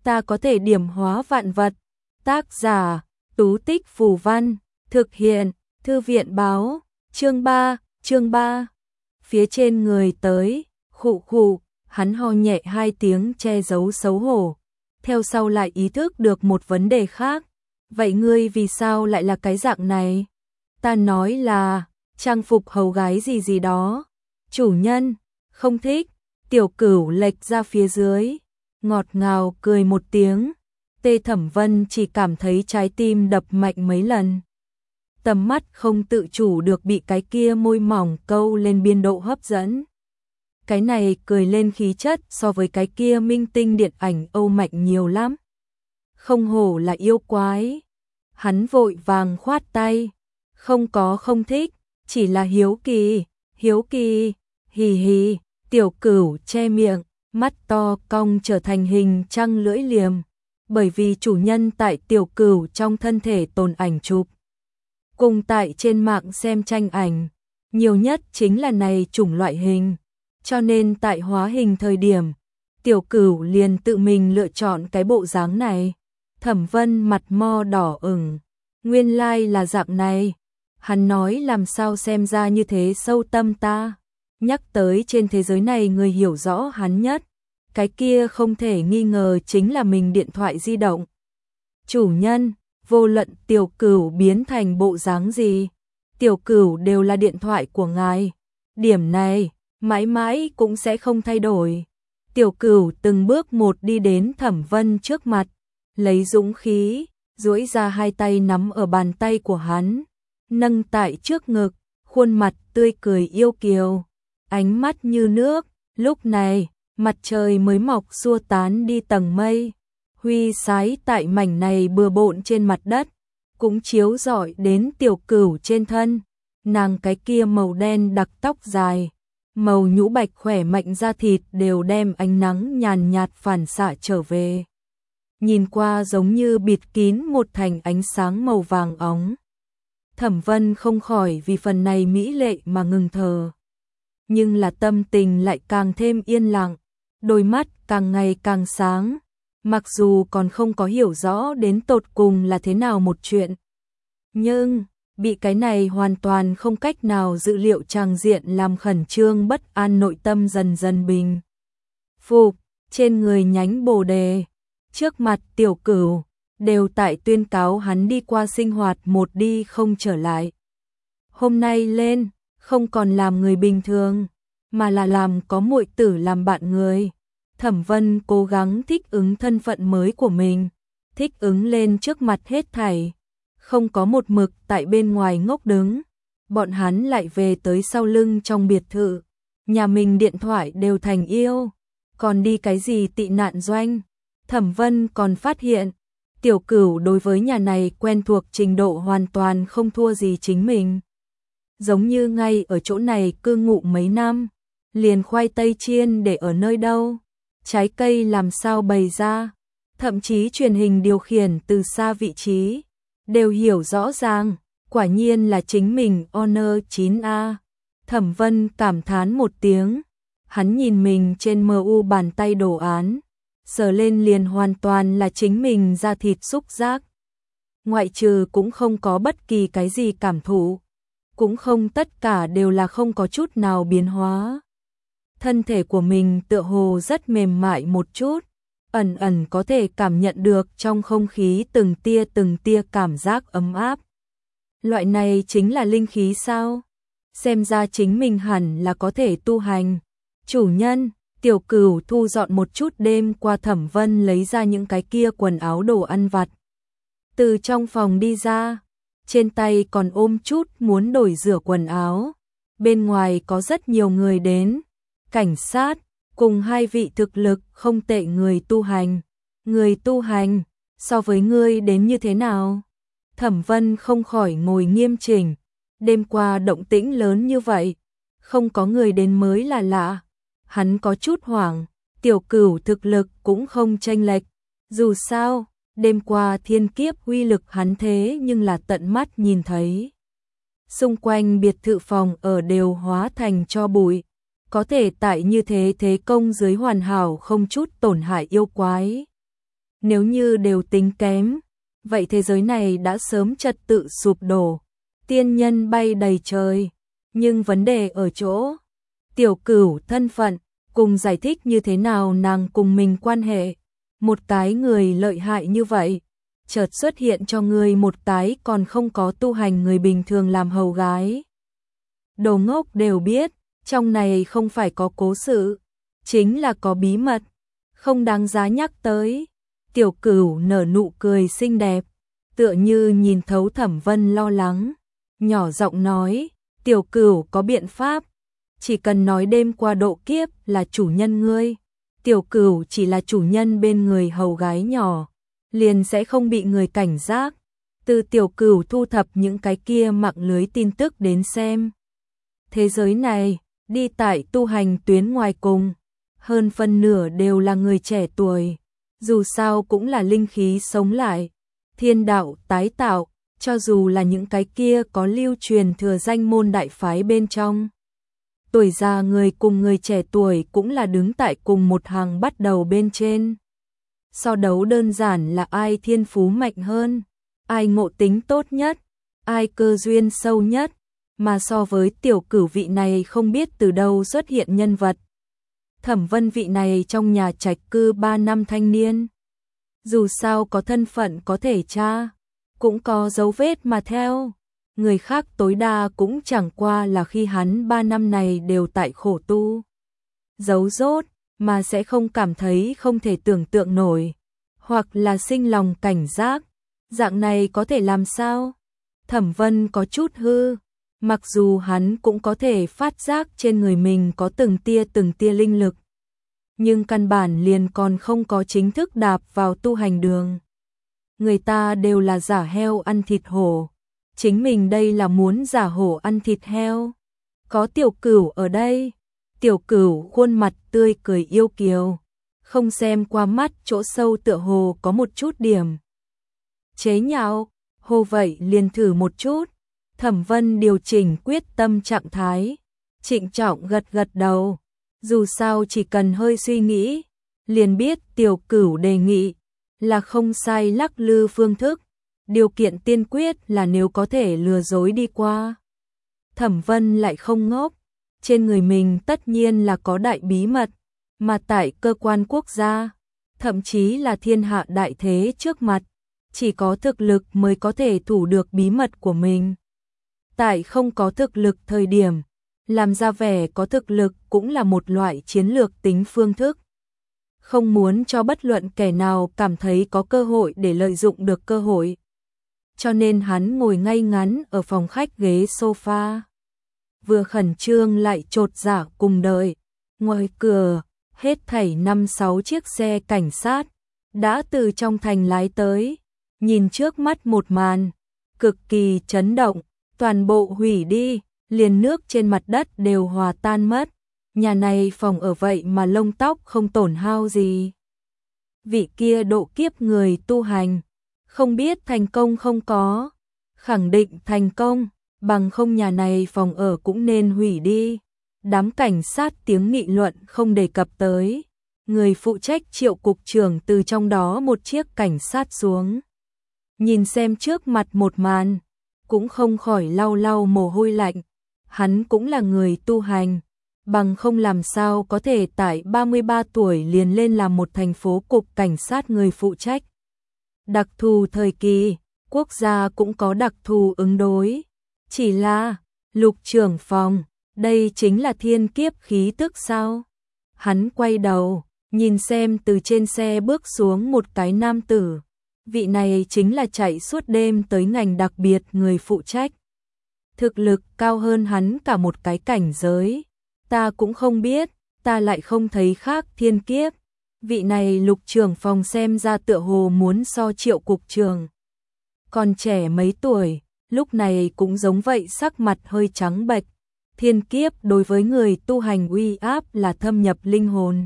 ta có thể điểm hóa vạn vật. Tác giả, Tú Tích Phù Văn, thực hiện, Thư viện báo, chương 3. Phía trên người tới, khụ khụ, hắn ho nhẹ 2 tiếng che giấu xấu hổ. Theo sau lại ý thức được một vấn đề khác. Vậy ngươi vì sao lại là cái dạng này? Ta nói là, trang phục hầu gái gì gì đó. Chủ nhân, không thích. Tiểu Cửu lệch ra phía dưới, ngọt ngào cười một tiếng. Tê Thẩm Vân chỉ cảm thấy trái tim đập mạnh mấy lần. Tầm mắt không tự chủ được bị cái kia môi mỏng câu lên biên độ hấp dẫn. Cái này cười lên khí chất so với cái kia minh tinh điện ảnh Âu mạnh nhiều lắm. Không hổ là yêu quái. Hắn vội vàng khoát tay. Không có không thích, chỉ là hiếu kỳ, hì hì. Tiểu Cửu che miệng, mắt to cong trở thành hình trăng lưỡi liềm. Bởi vì chủ nhân tại Tiểu Cửu trong thân thể tồn ảnh chụp. Cùng tại trên mạng xem tranh ảnh, nhiều nhất chính là này chủng loại hình. Cho nên tại hóa hình thời điểm, Tiểu Cửu liền tự mình lựa chọn cái bộ dáng này. Thẩm Vân mặt mo đỏ ửng, nguyên lai là dạng này. Hắn nói làm sao xem ra như thế sâu tâm ta. Nhắc tới trên thế giới này người hiểu rõ hắn nhất, cái kia không thể nghi ngờ chính là mình điện thoại di động. Chủ nhân, vô luận Tiểu Cửu biến thành bộ dáng gì, Tiểu Cửu đều là điện thoại của ngài. Điểm này, mãi mãi cũng sẽ không thay đổi. Tiểu Cửu từng bước một đi đến Thẩm Vân trước mặt, lấy dũng khí, duỗi ra 2 tay nắm ở bàn tay của hắn, nâng tại trước ngực, khuôn mặt tươi cười yêu kiều, ánh mắt như nước. Lúc này, mặt trời mới mọc xua tán đi tầng mây, huy sái tại mảnh này bừa bộn trên mặt đất, cũng chiếu rọi đến Tiểu Cửu trên thân. Nàng cái kia màu đen đặc tóc dài, màu nhũ bạch khỏe mạnh da thịt đều đem ánh nắng nhàn nhạt phản xạ trở về. Nhìn qua giống như bịt kín một thành ánh sáng màu vàng óng. Thẩm Vân không khỏi vì phần này mỹ lệ mà ngừng thở. Nhưng là tâm tình lại càng thêm yên lặng, đôi mắt càng ngày càng sáng. Mặc dù còn không có hiểu rõ đến tột cùng là thế nào một chuyện, nhưng bị cái này hoàn toàn không cách nào dự liệu tràng diện làm khẩn trương bất an nội tâm dần dần bình phục. Trên người nhánh bồ đề, trước mặt Tiểu Cửu, đều tại tuyên cáo hắn đi qua sinh hoạt một đi không trở lại. Hôm nay lên, không còn làm người bình thường, mà là làm có muội tử làm bạn người. Thẩm Vân cố gắng thích ứng thân phận mới của mình, thích ứng lên trước mặt hết thảy, không có một mực tại bên ngoài ngốc đứng. Bọn hắn lại về tới sau lưng trong biệt thự, nhà mình điện thoại đều thành yêu, còn đi cái gì tị nạn doanh. Thẩm Vân còn phát hiện, Tiểu Cửu đối với nhà này quen thuộc trình độ hoàn toàn không thua gì chính mình. Giống như ngay ở chỗ này cư ngụ mấy năm, liền khoai tây chiên để ở nơi đâu, trái cây làm sao bày ra, thậm chí truyền hình điều khiển từ xa vị trí, đều hiểu rõ ràng. Quả nhiên là chính mình Honor 9A. Thẩm Vân cảm thán một tiếng, hắn nhìn mình trên MU bàn tay đồ án, sờ lên liền hoàn toàn là chính mình da thịt xúc giác. Ngoại trừ cũng không có bất kỳ cái gì cảm thụ, cũng không tất cả đều là không có chút nào biến hóa. Thân thể của mình tựa hồ rất mềm mại một chút, ẩn ẩn có thể cảm nhận được trong không khí từng tia cảm giác ấm áp. Loại này chính là linh khí sao? Xem ra chính mình hẳn là có thể tu hành. Chủ nhân, Tiểu Cửu thu dọn một chút đêm qua Thẩm Vân lấy ra những cái kia quần áo đồ ăn vặt. Từ trong phòng đi ra, trên tay còn ôm chút muốn đổi rửa quần áo. Bên ngoài có rất nhiều người đến, cảnh sát, cùng 2 vị thực lực không tệ người tu hành. Người tu hành, so với ngươi đến như thế nào? Thẩm Vân không khỏi ngồi nghiêm chỉnh, đêm qua động tĩnh lớn như vậy, không có người đến mới là lạ. Hắn có chút hoảng, Tiểu Cửu thực lực cũng không chênh lệch, dù sao, đêm qua thiên kiếp uy lực hắn thế nhưng là tận mắt nhìn thấy. Xung quanh biệt thự phòng ở đều hóa thành tro bụi, có thể tại như thế thế công dưới hoàn hảo không chút tổn hại yêu quái. Nếu như đều tính kém, vậy thế giới này đã sớm trật tự sụp đổ, tiên nhân bay đầy trời. Nhưng vấn đề ở chỗ, Tiểu Cửu thân phận, cùng giải thích như thế nào nàng cùng mình quan hệ. Một cái người lợi hại như vậy, chợt xuất hiện cho ngươi một cái còn không có tu hành người bình thường làm hầu gái. Đồ ngốc đều biết, trong này không phải có cố sự, chính là có bí mật, không đáng giá nhắc tới. Tiểu Cửu nở nụ cười xinh đẹp, tựa như nhìn thấu Thẩm Vân lo lắng, nhỏ giọng nói, Tiểu Cửu có biện pháp, chỉ cần nói đêm qua độ kiếp là chủ nhân ngươi, Tiểu Cửu chỉ là chủ nhân bên người hầu gái nhỏ, liền sẽ không bị người cảnh giác. Từ Tiểu Cửu thu thập những cái kia mạng lưới tin tức đến xem. Thế giới này, đi tại tu hành tuyến ngoài cùng, hơn phân nửa đều là người trẻ tuổi, dù sao cũng là linh khí sống lại, thiên đạo tái tạo, cho dù là những cái kia có lưu truyền thừa danh môn đại phái bên trong. Tuổi già người cùng người trẻ tuổi cũng là đứng tại cùng một hàng bắt đầu bên trên. So đấu đơn giản là ai thiên phú mạnh hơn, ai ngộ tính tốt nhất, ai cơ duyên sâu nhất, mà so với Tiểu Cửu vị này không biết từ đâu xuất hiện nhân vật. Thẩm Vân vị này trong nhà trạch cư 3 năm thanh niên. Dù sao có thân phận có thể tra, cũng có dấu vết mà theo. Người khác tối đa cũng chẳng qua là khi hắn 3 năm này đều tại khổ tu. Giấu rốt, mà sẽ không cảm thấy không thể tưởng tượng nổi. Hoặc là sinh lòng cảnh giác. Dạng này có thể làm sao? Thẩm Vân có chút hư. Mặc dù hắn cũng có thể phát giác trên người mình có từng tia linh lực. Nhưng căn bản liền còn không có chính thức đạp vào tu hành đường. Người ta đều là giả heo ăn thịt hổ. Chính mình đây là muốn giả hổ ăn thịt heo. Có Tiểu Cửu ở đây. Tiểu Cửu khuôn mặt tươi cười yêu kiều. Không xem qua mắt chỗ sâu tựa hồ có một chút điểm chế nhạo. Hồ vậy liền thử một chút. Thẩm Vân điều chỉnh quyết tâm trạng thái. Trịnh trọng gật gật đầu. Dù sao chỉ cần hơi suy nghĩ, liền biết Tiểu Cửu đề nghị là không sai lắc lư phương thức. Điều kiện tiên quyết là nếu có thể lừa dối đi qua. Thẩm Vân lại không ngốc, trên người mình tất nhiên là có đại bí mật, mà tại cơ quan quốc gia, thậm chí là thiên hạ đại thế trước mặt, chỉ có thực lực mới có thể thủ được bí mật của mình. Tại không có thực lực thời điểm, làm ra vẻ có thực lực cũng là một loại chiến lược tính phương thức. Không muốn cho bất luận kẻ nào cảm thấy có cơ hội để lợi dụng được cơ hội. Cho nên hắn ngồi ngay ngắn ở phòng khách ghế sofa. Vừa khẩn trương lại chột dạ cùng đợi. Ngoài cửa, hết thảy 5-6 chiếc xe cảnh sát đã từ trong thành lái tới. Nhìn trước mắt một màn, cực kỳ chấn động, toàn bộ hủy đi, liền nước trên mặt đất đều hòa tan mất. Nhà này phòng ở vậy mà lông tóc không tổn hao gì. Vị kia độ kiếp người tu hành, không biết thành công không có, khẳng định thành công, bằng không nhà này phòng ở cũng nên hủy đi. Đám cảnh sát tiếng nghị luận không đề cập tới. Người phụ trách Triệu cục trưởng từ trong đó một chiếc cảnh sát xuống. Nhìn xem trước mặt một màn, cũng không khỏi lau lau mồ hôi lạnh. Hắn cũng là người tu hành, bằng không làm sao có thể tại 33 tuổi liền lên làm một thành phố cục cảnh sát người phụ trách. Đặc thù thời kỳ, quốc gia cũng có đặc thù ứng đối. Chỉ là, Lục trưởng phòng, đây chính là thiên kiếp khí tức sao? Hắn quay đầu, nhìn xem từ trên xe bước xuống một cái nam tử. Vị này chính là chạy suốt đêm tới ngành đặc biệt người phụ trách. Thực lực cao hơn hắn cả một cái cảnh giới. Ta cũng không biết, ta lại không thấy khác thiên kiếp. Vị này Lục trưởng phòng xem ra tựa hồ muốn so Triệu cục trưởng. Còn trẻ mấy tuổi, lúc này cũng giống vậy, sắc mặt hơi trắng bệch. Thiên kiếp đối với người tu hành uy áp là thâm nhập linh hồn.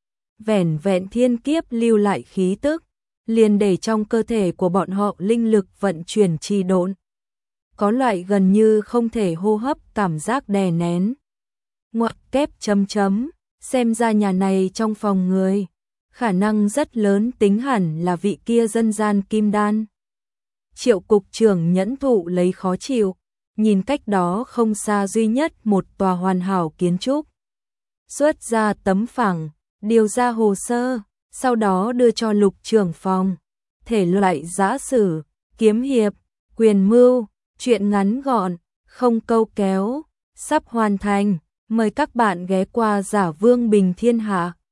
Vẻn vẹn thiên kiếp lưu lại khí tức, liền để trong cơ thể của bọn họ linh lực vận chuyển trì độn. Có loại gần như không thể hô hấp cảm giác đè nén. Ngoặc kép chấm chấm, xem ra nhà này trong phòng người, khả năng rất lớn tính hẳn là vị kia dân gian kim đan. Triệu cục trưởng nhẫn thụ lấy khó chịu, nhìn cách đó không xa duy nhất một tòa hoàn hảo kiến trúc. Xuất ra tấm phẳng, điều ra hồ sơ, sau đó đưa cho Lục trưởng phòng. Thể loại giã sử, kiếm hiệp, quyền mưu, truyện ngắn gọn, không câu kéo, sắp hoàn thành. Mời các bạn ghé qua Giả Vương Bình Thiên Hạ.